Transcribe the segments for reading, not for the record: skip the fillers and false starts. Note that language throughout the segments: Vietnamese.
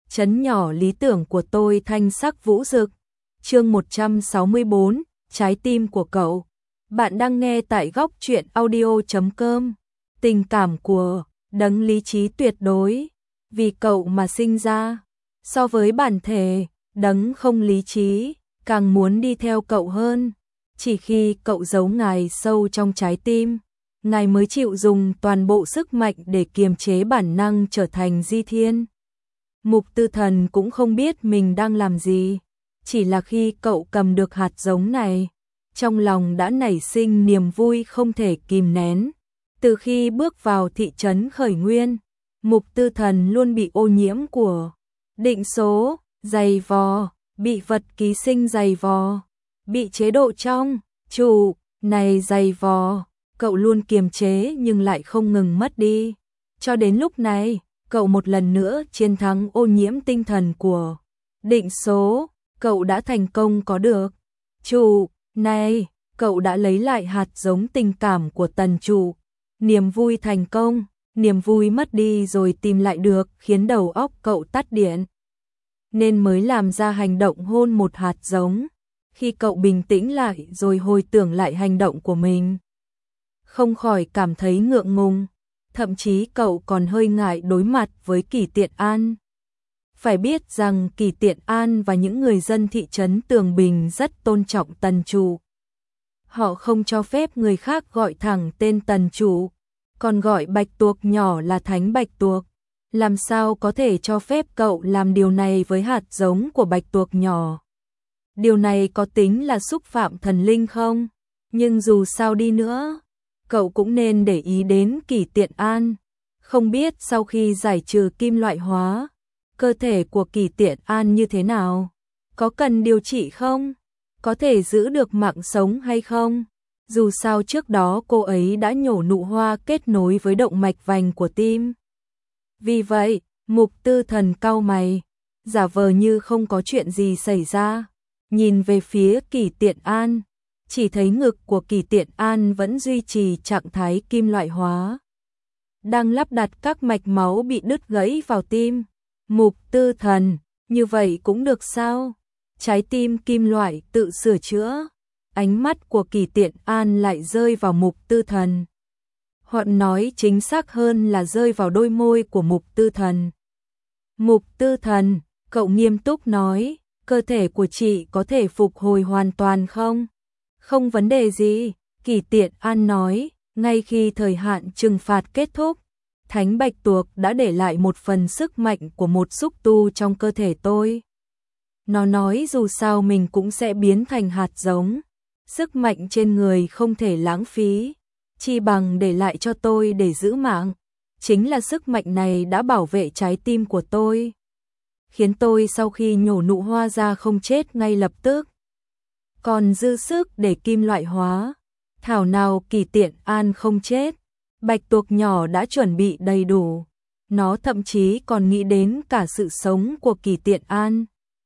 trấn nhỏ lý tưởng của tôi thanh sắc vũ rực. Chương 164, trái tim của cậu. Bạn đang nghe tại góc truyện audio.com. Tình cảm của đấng lý trí tuyệt đối, vì cậu mà sinh ra. So với bản thể, đấng không lý trí, càng muốn đi theo cậu hơn. Chỉ khi cậu giấu Ngài sâu trong trái tim, Ngài mới chịu dùng toàn bộ sức mạnh để kiềm chế bản năng trở thành di thiên. Mục Tư Thần cũng không biết mình đang làm gì, chỉ là khi cậu cầm được hạt giống này, trong lòng đã nảy sinh niềm vui không thể kìm nén. Từ khi bước vào thị trấn Khởi Nguyên, Mục Tư Thần luôn bị ô nhiễm của định số, dày vò, bị vật ký sinh dày vò, bị chế độ trong chủ này dày vò, cậu luôn kiềm chế nhưng lại không ngừng mất đi. Cho đến lúc này, cậu một lần nữa chiến thắng ô nhiễm tinh thần của định số, cậu đã thành công có được chủ này, cậu đã lấy lại hạt giống tình cảm của tần chủ. Niềm vui thành công, niềm vui mất đi rồi tìm lại được khiến đầu óc cậu tắt điện. Nên mới làm ra hành động hôn một hạt giống. Khi cậu bình tĩnh lại rồi hồi tưởng lại hành động của mình, không khỏi cảm thấy ngượng ngùng, thậm chí cậu còn hơi ngại đối mặt với Kỷ Tiện An. Phải biết rằng Kỷ Tiện An và những người dân thị trấn Tường Bình rất tôn trọng tần chủ. Họ không cho phép người khác gọi thẳng tên tần chủ, còn gọi bạch tuộc nhỏ là thánh bạch tuộc. Làm sao có thể cho phép cậu làm điều này với hạt giống của bạch tuộc nhỏ? Điều này có tính là xúc phạm thần linh không? Nhưng dù sao đi nữa, cậu cũng nên để ý đến Kỷ Tiện An. Không biết sau khi giải trừ kim loại hóa, cơ thể của Kỷ Tiện An như thế nào? Có cần điều trị không? Có thể giữ được mạng sống hay không? Dù sao trước đó cô ấy đã nhổ nụ hoa kết nối với động mạch vành của tim. Vì vậy, Mục Tư Thần cau mày, giả vờ như không có chuyện gì xảy ra, nhìn về phía Kỷ Tiện An, chỉ thấy ngực của Kỷ Tiện An vẫn duy trì trạng thái kim loại hóa, đang lắp đặt các mạch máu bị đứt gãy vào tim. Mục Tư Thần, như vậy cũng được sao? Trái tim kim loại tự sửa chữa. Ánh mắt của Kỷ Tiện An lại rơi vào Mục Tư Thần. Hoặc nói chính xác hơn là rơi vào đôi môi của Mục Tư Thần. Mục Tư Thần, cậu nghiêm túc nói, cơ thể của chị có thể phục hồi hoàn toàn không? Không vấn đề gì, Kỷ Tiện An nói, ngay khi thời hạn trừng phạt kết thúc, Thánh Bạch Tuộc đã để lại một phần sức mạnh của một xúc tu trong cơ thể tôi. Nó nói dù sao mình cũng sẽ biến thành hạt giống. Sức mạnh trên người không thể lãng phí, chi bằng để lại cho tôi để giữ mạng. Chính là sức mạnh này đã bảo vệ trái tim của tôi, khiến tôi sau khi nhổ nụ hoa ra không chết ngay lập tức. Còn dư sức để kim loại hóa, thảo nào Kỷ Tiện An không chết. Bạch tuộc nhỏ đã chuẩn bị đầy đủ, nó thậm chí còn nghĩ đến cả sự sống của Kỷ Tiện An.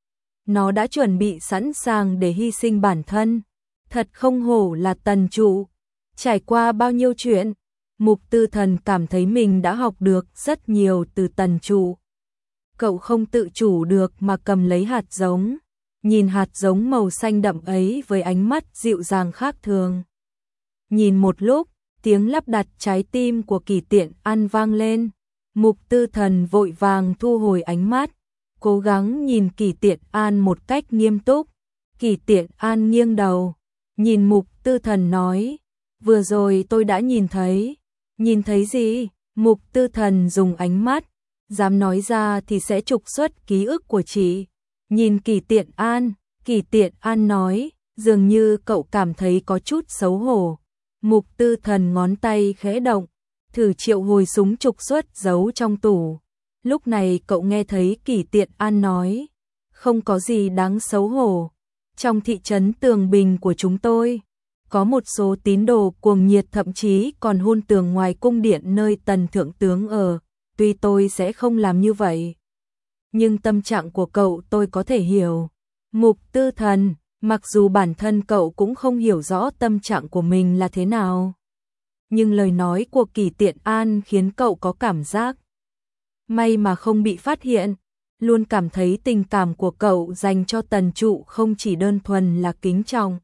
Nó đã chuẩn bị sẵn sàng để hy sinh bản thân. Thật không hổ là tần chủ. Trải qua bao nhiêu chuyện, Mục Tư Thần cảm thấy mình đã học được rất nhiều từ tần chủ. Cậu không tự chủ được mà cầm lấy hạt giống, nhìn hạt giống màu xanh đậm ấy với ánh mắt dịu dàng khác thường. Nhìn một lúc, tiếng lắp đặt trái tim của Kỷ Tiện An vang lên. Mục Tư Thần vội vàng thu hồi ánh mắt, cố gắng nhìn Kỷ Tiện An một cách nghiêm túc. Kỷ Tiện An nghiêng đầu, nhìn Mục Tư Thần nói, vừa rồi tôi đã nhìn thấy. Nhìn thấy gì? Mục Tư Thần dùng ánh mắt, dám nói ra thì sẽ trục xuất ký ức của chị. Nhìn Kỷ Tiện An nói, dường như cậu cảm thấy có chút xấu hổ. Mục Tư Thần ngón tay khẽ động, thử triệu hồi súng trục xuất giấu trong tủ. Lúc này cậu nghe thấy Kỷ Tiện An nói, không có gì đáng xấu hổ. Trong thị trấn Tường Bình của chúng tôi, có một số tín đồ cuồng nhiệt thậm chí còn hôn tường ngoài cung điện nơi tần thượng tướng ở. Tuy tôi sẽ không làm như vậy, nhưng tâm trạng của cậu tôi có thể hiểu. Mục Tư Thần, mặc dù bản thân cậu cũng không hiểu rõ tâm trạng của mình là thế nào, nhưng lời nói của Kỷ Tiện An khiến cậu có cảm giác may mà không bị phát hiện. luôn cảm thấy tình cảm của cậu dành cho Tần Trụ không chỉ đơn thuần là kính trọng,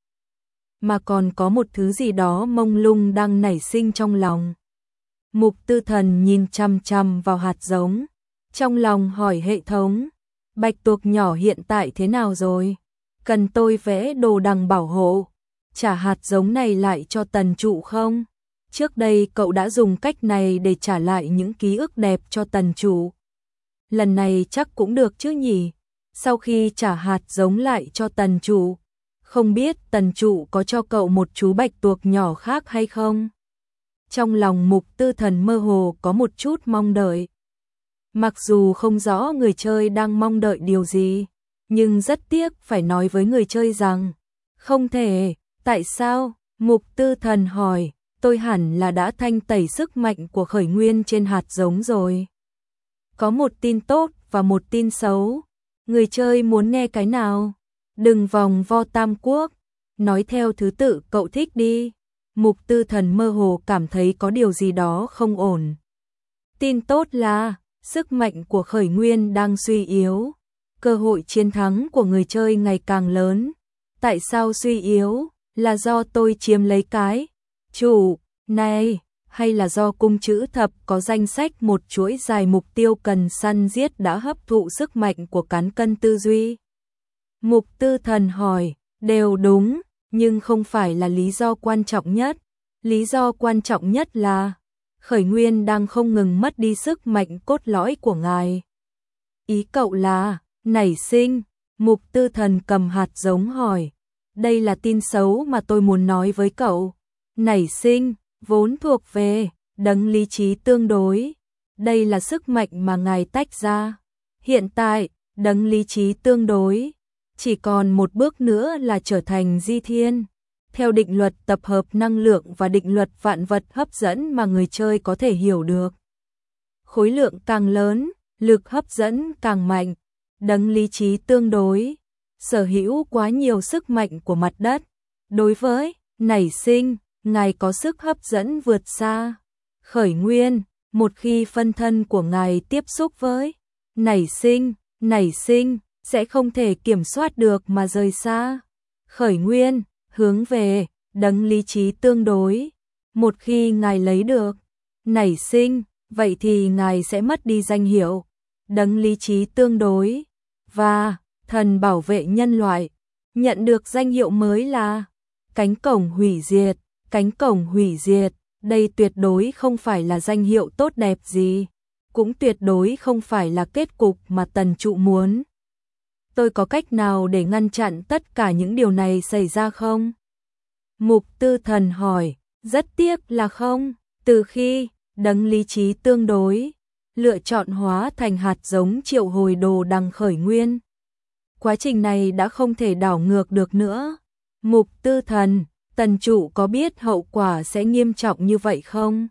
mà còn có một thứ gì đó mông lung đang nảy sinh trong lòng. Mục Tư Thần nhìn chằm chằm vào hạt giống, trong lòng hỏi hệ thống, bạch tuộc nhỏ hiện tại thế nào rồi? Cần tôi vẽ đồ đằng bảo hộ, trả hạt giống này lại cho Tần Trụ không? Trước đây cậu đã dùng cách này để trả lại những ký ức đẹp cho Tần Trụ. Lần này chắc cũng được chứ nhỉ? Sau khi trả hạt giống lại cho Tần Trụ, không biết Tần Trụ có cho cậu một chú bạch tuộc nhỏ khác hay không? Trong lòng Mục Tư Thần mơ hồ có một chút mong đợi. Mặc dù không rõ người chơi đang mong đợi điều gì, nhưng rất tiếc phải nói với người chơi rằng, không thể. Tại sao? Mục Tư Thần hỏi, tôi hẳn là đã thanh tẩy sức mạnh của khởi nguyên trên hạt giống rồi. Có một tin tốt và một tin xấu. Người chơi muốn nghe cái nào? Đừng vòng vo tam quốc, nói theo thứ tự cậu thích đi. Mục Tư Thần mơ hồ cảm thấy có điều gì đó không ổn. Tin tốt là, sức mạnh của khởi nguyên đang suy yếu. Cơ hội chiến thắng của người chơi ngày càng lớn. Tại sao suy yếu? Là do tôi chiếm lấy cái chủ này, hay là do cung chữ thập có danh sách một chuỗi dài mục tiêu cần săn giết đã hấp thụ sức mạnh của cán cân tư duy? Mục Tư Thần hỏi, đều đúng, nhưng không phải là lý do quan trọng nhất. Lý do quan trọng nhất là khởi nguyên đang không ngừng mất đi sức mạnh cốt lõi của ngài. Ý cậu là nảy sinh? Mục Tư Thần cầm hạt giống hỏi, đây là tin xấu mà tôi muốn nói với cậu. Nảy sinh vốn thuộc về đấng lý trí tương đối. Đây là sức mạnh mà ngài tách ra. Hiện tại, đấng lý trí tương đối chỉ còn một bước nữa là trở thành di thiên. Theo định luật tập hợp năng lượng và định luật vạn vật hấp dẫn mà người chơi có thể hiểu được. Khối lượng càng lớn, lực hấp dẫn càng mạnh. Đấng lý trí tương đối sở hữu quá nhiều sức mạnh của mặt đất. Đối với nảy sinh, ngài có sức hấp dẫn vượt xa khởi nguyên. Một khi phân thân của ngài tiếp xúc với nảy sinh sẽ không thể kiểm soát được mà rời xa khởi nguyên, hướng về đấng lý trí tương đối. Một khi ngài lấy được nảy sinh, vậy thì ngài sẽ mất đi danh hiệu đấng lý trí tương đối và thần bảo vệ nhân loại. Nhận được danh hiệu mới là cánh cổng hủy diệt. Cánh cổng hủy diệt, đây tuyệt đối không phải là danh hiệu tốt đẹp gì, cũng tuyệt đối không phải là kết cục mà Tần Trụ muốn. Tôi có cách nào để ngăn chặn tất cả những điều này xảy ra không? Mục Tư Thần hỏi, rất tiếc là không. Từ khi đấng lý trí tương đối lựa chọn hóa thành hạt giống triệu hồi đồ đằng khởi nguyên, quá trình này đã không thể đảo ngược được nữa. Mục Tư Thần, Tần Trụ có biết hậu quả sẽ nghiêm trọng như vậy không?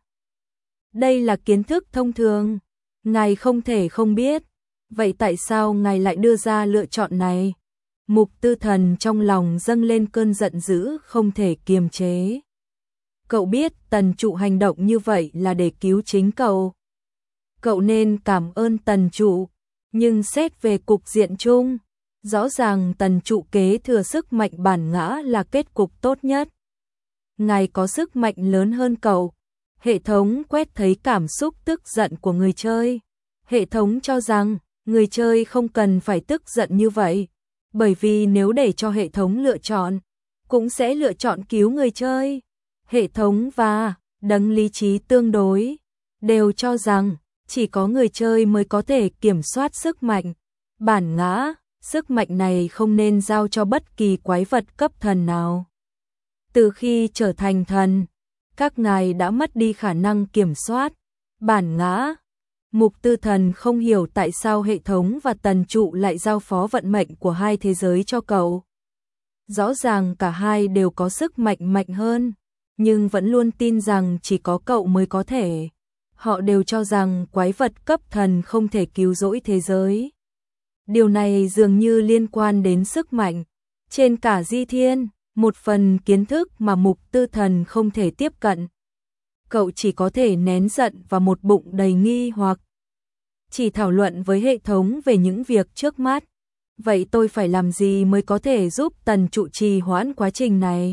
Đây là kiến thức thông thường, ngài không thể không biết. Vậy tại sao ngài lại đưa ra lựa chọn này? Mục Tư Thần trong lòng dâng lên cơn giận dữ không thể kiềm chế. Cậu biết Tần Trụ hành động như vậy là để cứu chính cậu. Cậu nên cảm ơn Tần Trụ, nhưng xét về cục diện chung, rõ ràng Tần Trụ kế thừa sức mạnh bản ngã là kết cục tốt nhất. Ngài có sức mạnh lớn hơn cậu. Hệ thống quét thấy cảm xúc tức giận của người chơi. Hệ thống cho rằng người chơi không cần phải tức giận như vậy, bởi vì nếu để cho hệ thống lựa chọn, cũng sẽ lựa chọn cứu người chơi. Hệ thống và đấng lý trí tương đối đều cho rằng chỉ có người chơi mới có thể kiểm soát sức mạnh bản ngã. Sức mạnh này không nên giao cho bất kỳ quái vật cấp thần nào. Từ khi trở thành thần, các ngài đã mất đi khả năng kiểm soát bản ngã. Mục Tư Thần không hiểu tại sao hệ thống và Tần Trụ lại giao phó vận mệnh của hai thế giới cho cậu. Rõ ràng cả hai đều có sức mạnh mạnh hơn, nhưng vẫn luôn tin rằng chỉ có cậu mới có thể. Họ đều cho rằng quái vật cấp thần không thể cứu rỗi thế giới. Điều này dường như liên quan đến sức mạnh trên cả di thiên, một phần kiến thức mà Mục Tư Thần không thể tiếp cận. Cậu chỉ có thể nén giận và một bụng đầy nghi hoặc. chỉ thảo luận với hệ thống về những việc trước mắt. Vậy tôi phải làm gì mới có thể giúp Tần Trụ trì hoãn quá trình này?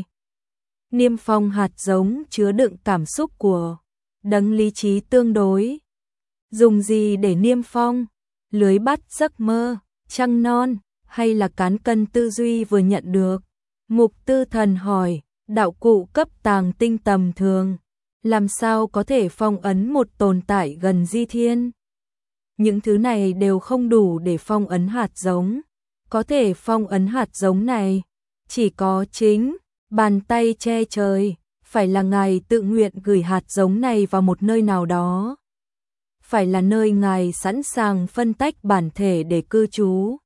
Niêm phong hạt giống chứa đựng cảm xúc của đấng lý trí tương đối. Dùng gì để niêm phong? Lưới bắt giấc mơ, trăng non, hay là cán cân tư duy vừa nhận được? Mục Tư Thần hỏi, đạo cụ cấp tàng tinh tầm thường, làm sao có thể phong ấn một tồn tại gần di thiên? Những thứ này đều không đủ để phong ấn hạt giống. Có thể phong ấn hạt giống này, chỉ có chính bàn tay che trời, phải là ngài tự nguyện gửi hạt giống này vào một nơi nào đó. Phải là nơi ngài sẵn sàng phân tách bản thể để cư trú.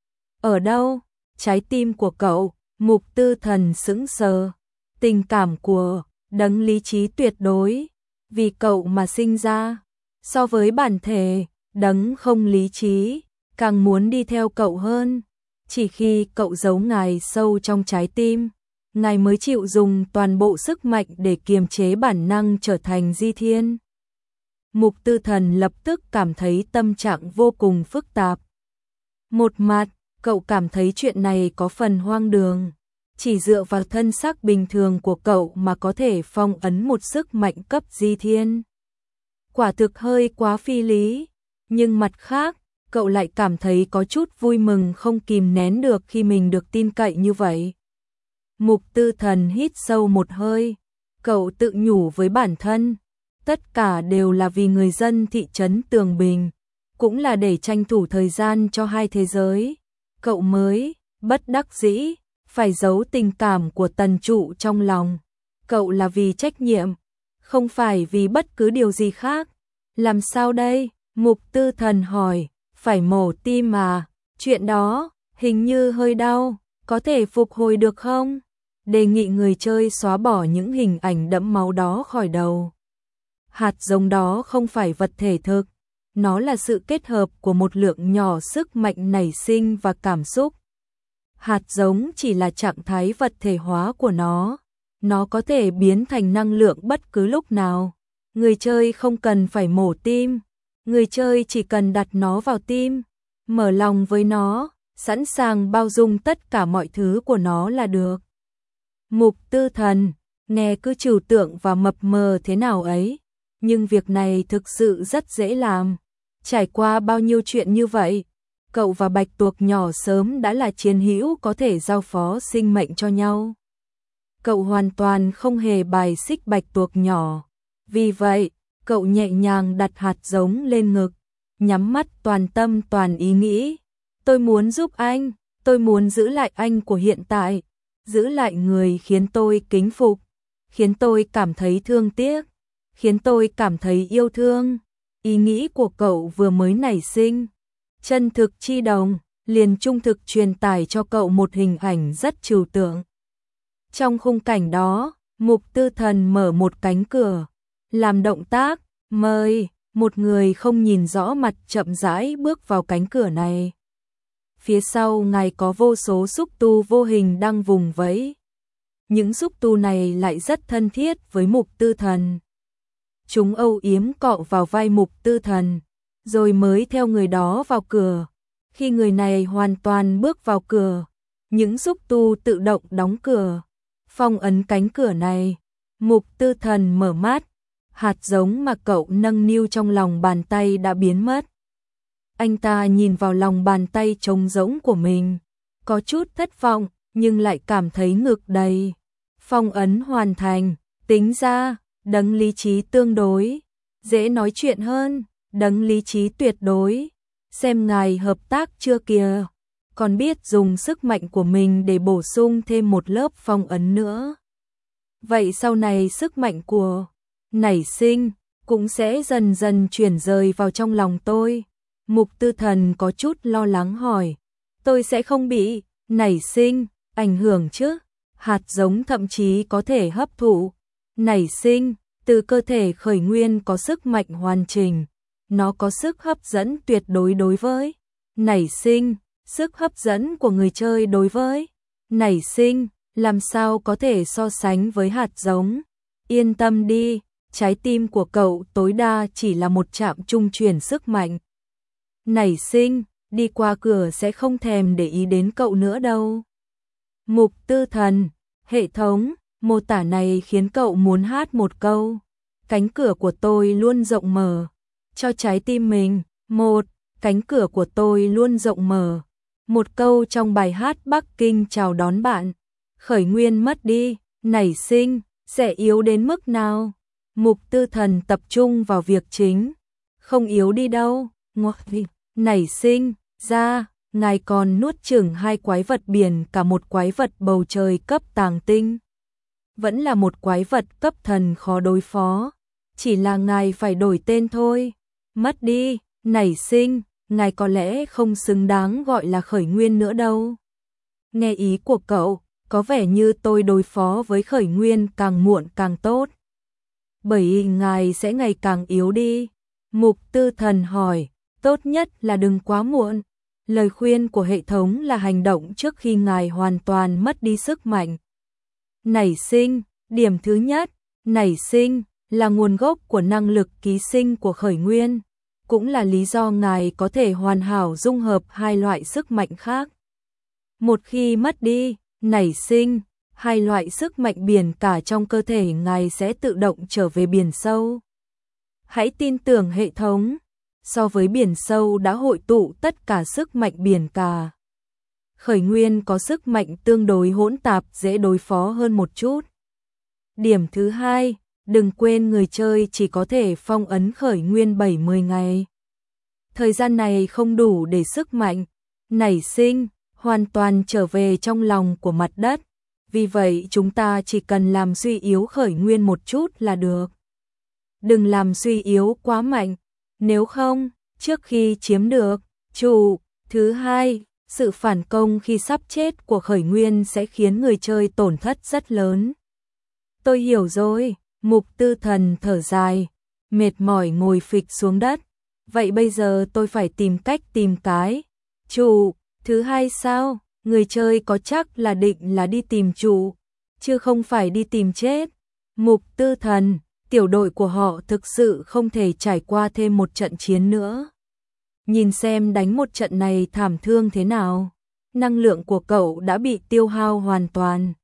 Ở đâu? Trái tim của cậu. Mục Tư Thần sững sờ. Tình cảm của đấng lý trí tuyệt đối, vì cậu mà sinh ra. So với bản thể, đấng không lý trí, càng muốn đi theo cậu hơn. Chỉ khi cậu giấu ngài sâu trong trái tim, ngài mới chịu dùng toàn bộ sức mạnh để kiềm chế bản năng trở thành di thiên. Mục Tư Thần lập tức cảm thấy tâm trạng vô cùng phức tạp. Một mặt, cậu cảm thấy chuyện này có phần hoang đường. Chỉ dựa vào thân xác bình thường của cậu mà có thể phong ấn một sức mạnh cấp di thiên. Quả thực hơi quá phi lý. Nhưng mặt khác, cậu lại cảm thấy có chút vui mừng không kìm nén được khi mình được tin cậy như vậy. Mục Tư Thần hít sâu một hơi. Cậu tự nhủ với bản thân. Tất cả đều là vì người dân thị trấn Tường Bình. Cũng là để tranh thủ thời gian cho hai thế giới. Cậu mới, bất đắc dĩ, phải giấu tình cảm của Tần Trụ trong lòng. Cậu là vì trách nhiệm, không phải vì bất cứ điều gì khác. Làm sao đây? Mục Tư Thần hỏi. Phải mổ tim à? Chuyện đó, hình như hơi đau, có thể phục hồi được không? Đề nghị người chơi xóa bỏ những hình ảnh đẫm máu đó khỏi đầu. Hạt giống đó không phải vật thể thực, nó là sự kết hợp của một lượng nhỏ sức mạnh nảy sinh và cảm xúc. Hạt giống chỉ là trạng thái vật thể hóa của nó có thể biến thành năng lượng bất cứ lúc nào. Người chơi không cần phải mổ tim, người chơi chỉ cần đặt nó vào tim, mở lòng với nó, sẵn sàng bao dung tất cả mọi thứ của nó là được. Mục Tư Thần, nghe cứ trừu tượng và mập mờ thế nào ấy, nhưng việc này thực sự rất dễ làm. Trải qua bao nhiêu chuyện như vậy, cậu và bạch tuộc nhỏ sớm đã là chiến hữu có thể giao phó sinh mệnh cho nhau. Cậu hoàn toàn không hề bài xích bạch tuộc nhỏ. Vì vậy, cậu nhẹ nhàng đặt hạt giống lên ngực, nhắm mắt toàn tâm toàn ý nghĩ. Tôi muốn giúp anh, tôi muốn giữ lại anh của hiện tại, giữ lại người khiến tôi kính phục, khiến tôi cảm thấy thương tiếc, khiến tôi cảm thấy yêu thương. Ý nghĩ của cậu vừa mới nảy sinh, chân thực chi đồng, liền trung thực truyền tải cho cậu một hình ảnh rất trừu tượng. Trong khung cảnh đó, Mục Tư Thần mở một cánh cửa, làm động tác, mời, một người không nhìn rõ mặt chậm rãi bước vào cánh cửa này. Phía sau ngài có vô số xúc tu vô hình đang vùng vẫy. Những xúc tu này lại rất thân thiết với Mục Tư Thần. Chúng âu yếm cọ vào vai Mục Tư Thần, rồi mới theo người đó vào cửa. Khi người này hoàn toàn bước vào cửa, những xúc tu tự động đóng cửa, phong ấn cánh cửa này. Mục Tư Thần mở mắt, hạt giống mà cậu nâng niu trong lòng bàn tay đã biến mất. Anh ta nhìn vào lòng bàn tay trống rỗng của mình, có chút thất vọng, nhưng lại cảm thấy ngực đầy. Phong ấn hoàn thành, tính ra, đấng lý trí tương đối, dễ nói chuyện hơn, đấng lý trí tuyệt đối. Xem ngài hợp tác chưa kìa, còn biết dùng sức mạnh của mình để bổ sung thêm một lớp phong ấn nữa. Vậy sau này sức mạnh của nảy sinh cũng sẽ dần dần chuyển rời vào trong lòng tôi. Mục Tư Thần có chút lo lắng hỏi, tôi sẽ không bị nảy sinh ảnh hưởng chứ? Hạt giống thậm chí có thể hấp thụ nảy sinh từ cơ thể khởi nguyên có sức mạnh hoàn chỉnh. Nó có sức hấp dẫn tuyệt đối đối với nảy sinh, sức hấp dẫn của người chơi đối với nảy sinh làm sao có thể so sánh với hạt giống. Yên tâm đi, trái tim của cậu tối đa chỉ là một trạm trung chuyển sức mạnh. nảy sinh, đi qua cửa sẽ không thèm để ý đến cậu nữa đâu. Mục Tư Thần, hệ thống, mô tả này khiến cậu muốn hát một câu. Cánh cửa của tôi luôn rộng mở cho trái tim mình. Cánh cửa của tôi luôn rộng mở. Một câu trong bài hát Bắc Kinh chào đón bạn. Khởi nguyên mất đi, nảy sinh, sẽ yếu đến mức nào? Mục Tư Thần tập trung vào việc chính. Không yếu đi đâu, nảy sinh, ra, ngài còn nuốt chửng 2 quái vật biển cả một quái vật bầu trời cấp tàng tinh. Vẫn là một quái vật cấp thần khó đối phó. Chỉ là ngài phải đổi tên thôi. Mất đi, nảy sinh, ngài có lẽ không xứng đáng gọi là khởi nguyên nữa đâu. Nghe ý của cậu, có vẻ như tôi đối phó với khởi nguyên càng muộn càng tốt. Bởi ngài sẽ ngày càng yếu đi. Mục Tư Thần hỏi, tốt nhất là đừng quá muộn. Lời khuyên của hệ thống là hành động trước khi ngài hoàn toàn mất đi sức mạnh. Nảy sinh, điểm thứ nhất, nảy sinh là nguồn gốc của năng lực ký sinh của khởi nguyên, cũng là lý do ngài có thể hoàn hảo dung hợp 2 loại sức mạnh khác. Một khi mất đi, nảy sinh, 2 loại sức mạnh biển cả trong cơ thể ngài sẽ tự động trở về biển sâu. Hãy tin tưởng hệ thống, so với biển sâu đã hội tụ tất cả sức mạnh biển cả. Khởi nguyên có sức mạnh tương đối hỗn tạp, dễ đối phó hơn một chút. Điểm thứ hai, đừng quên người chơi chỉ có thể phong ấn khởi nguyên 70 ngày. Thời gian này không đủ để sức mạnh nảy sinh hoàn toàn trở về trong lòng của mặt đất. Vì vậy chúng ta chỉ cần làm suy yếu khởi nguyên một chút là được. Đừng làm suy yếu quá mạnh, nếu không, trước khi chiếm được chủ. Thứ hai, sự phản công khi sắp chết của khởi nguyên sẽ khiến người chơi tổn thất rất lớn. Tôi hiểu rồi, Mục Tư Thần thở dài, mệt mỏi ngồi phịch xuống đất. Vậy bây giờ tôi phải tìm cách tìm cái chủ. Thứ hai sao? Người chơi có chắc là định là đi tìm chủ, chứ không phải đi tìm chết. Mục Tư Thần, tiểu đội của họ thực sự không thể trải qua thêm một trận chiến nữa. Nhìn xem đánh một trận này thảm thương thế nào. Năng lượng của cậu đã bị tiêu hao hoàn toàn.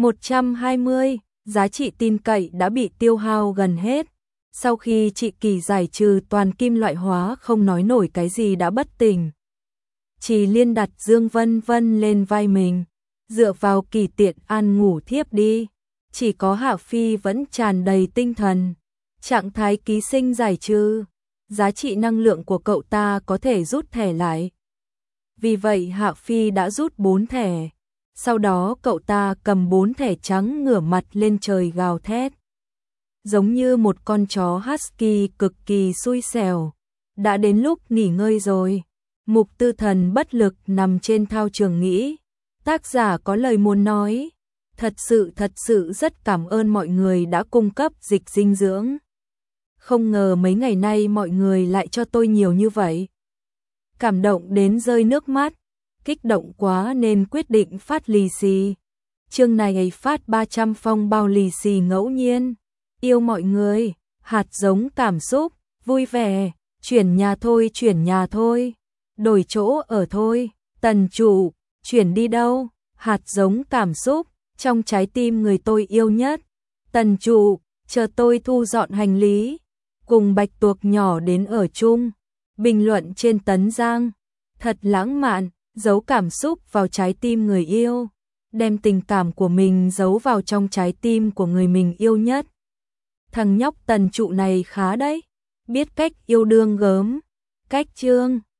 120, giá trị tin cậy đã bị tiêu hao gần hết. Sau khi chị Kỳ giải trừ toàn kim loại hóa không nói nổi cái gì đã bất tỉnh. Chỉ Liên đặt Dương Vân Vân lên vai mình, dựa vào Kỳ tiện an ngủ thiếp đi. Chỉ có Hạ Phi vẫn tràn đầy tinh thần. Trạng thái ký sinh giải trừ, giá trị năng lượng của cậu ta có thể rút thẻ lại. Vì vậy Hạ Phi đã rút 4 thẻ. Sau đó cậu ta cầm 4 thẻ trắng ngửa mặt lên trời gào thét. Giống như một con chó husky cực kỳ xui xẻo. Đã đến lúc nghỉ ngơi rồi. Mục Tư Thần bất lực nằm trên thao trường nghĩ. Tác giả có lời muốn nói. Thật sự rất cảm ơn mọi người đã cung cấp dịch dinh dưỡng. Không ngờ mấy ngày nay mọi người lại cho tôi nhiều như vậy. Cảm động đến rơi nước mắt. Kích động quá nên quyết định phát lì xì. Chương này phát 300 phong bao lì xì ngẫu nhiên. Yêu mọi người, hạt giống cảm xúc, vui vẻ, chuyển nhà thôi, đổi chỗ ở thôi, tần chủ, chuyển đi đâu, hạt giống cảm xúc, trong trái tim người tôi yêu nhất, tần chủ, chờ tôi thu dọn hành lý, cùng bạch tuộc nhỏ đến ở chung, bình luận trên Tấn Giang, thật lãng mạn, giấu cảm xúc vào trái tim người yêu, đem tình cảm của mình giấu vào trong trái tim của người mình yêu nhất. Thằng nhóc tần trụ này khá đấy, biết cách yêu đương gớm, cách chương.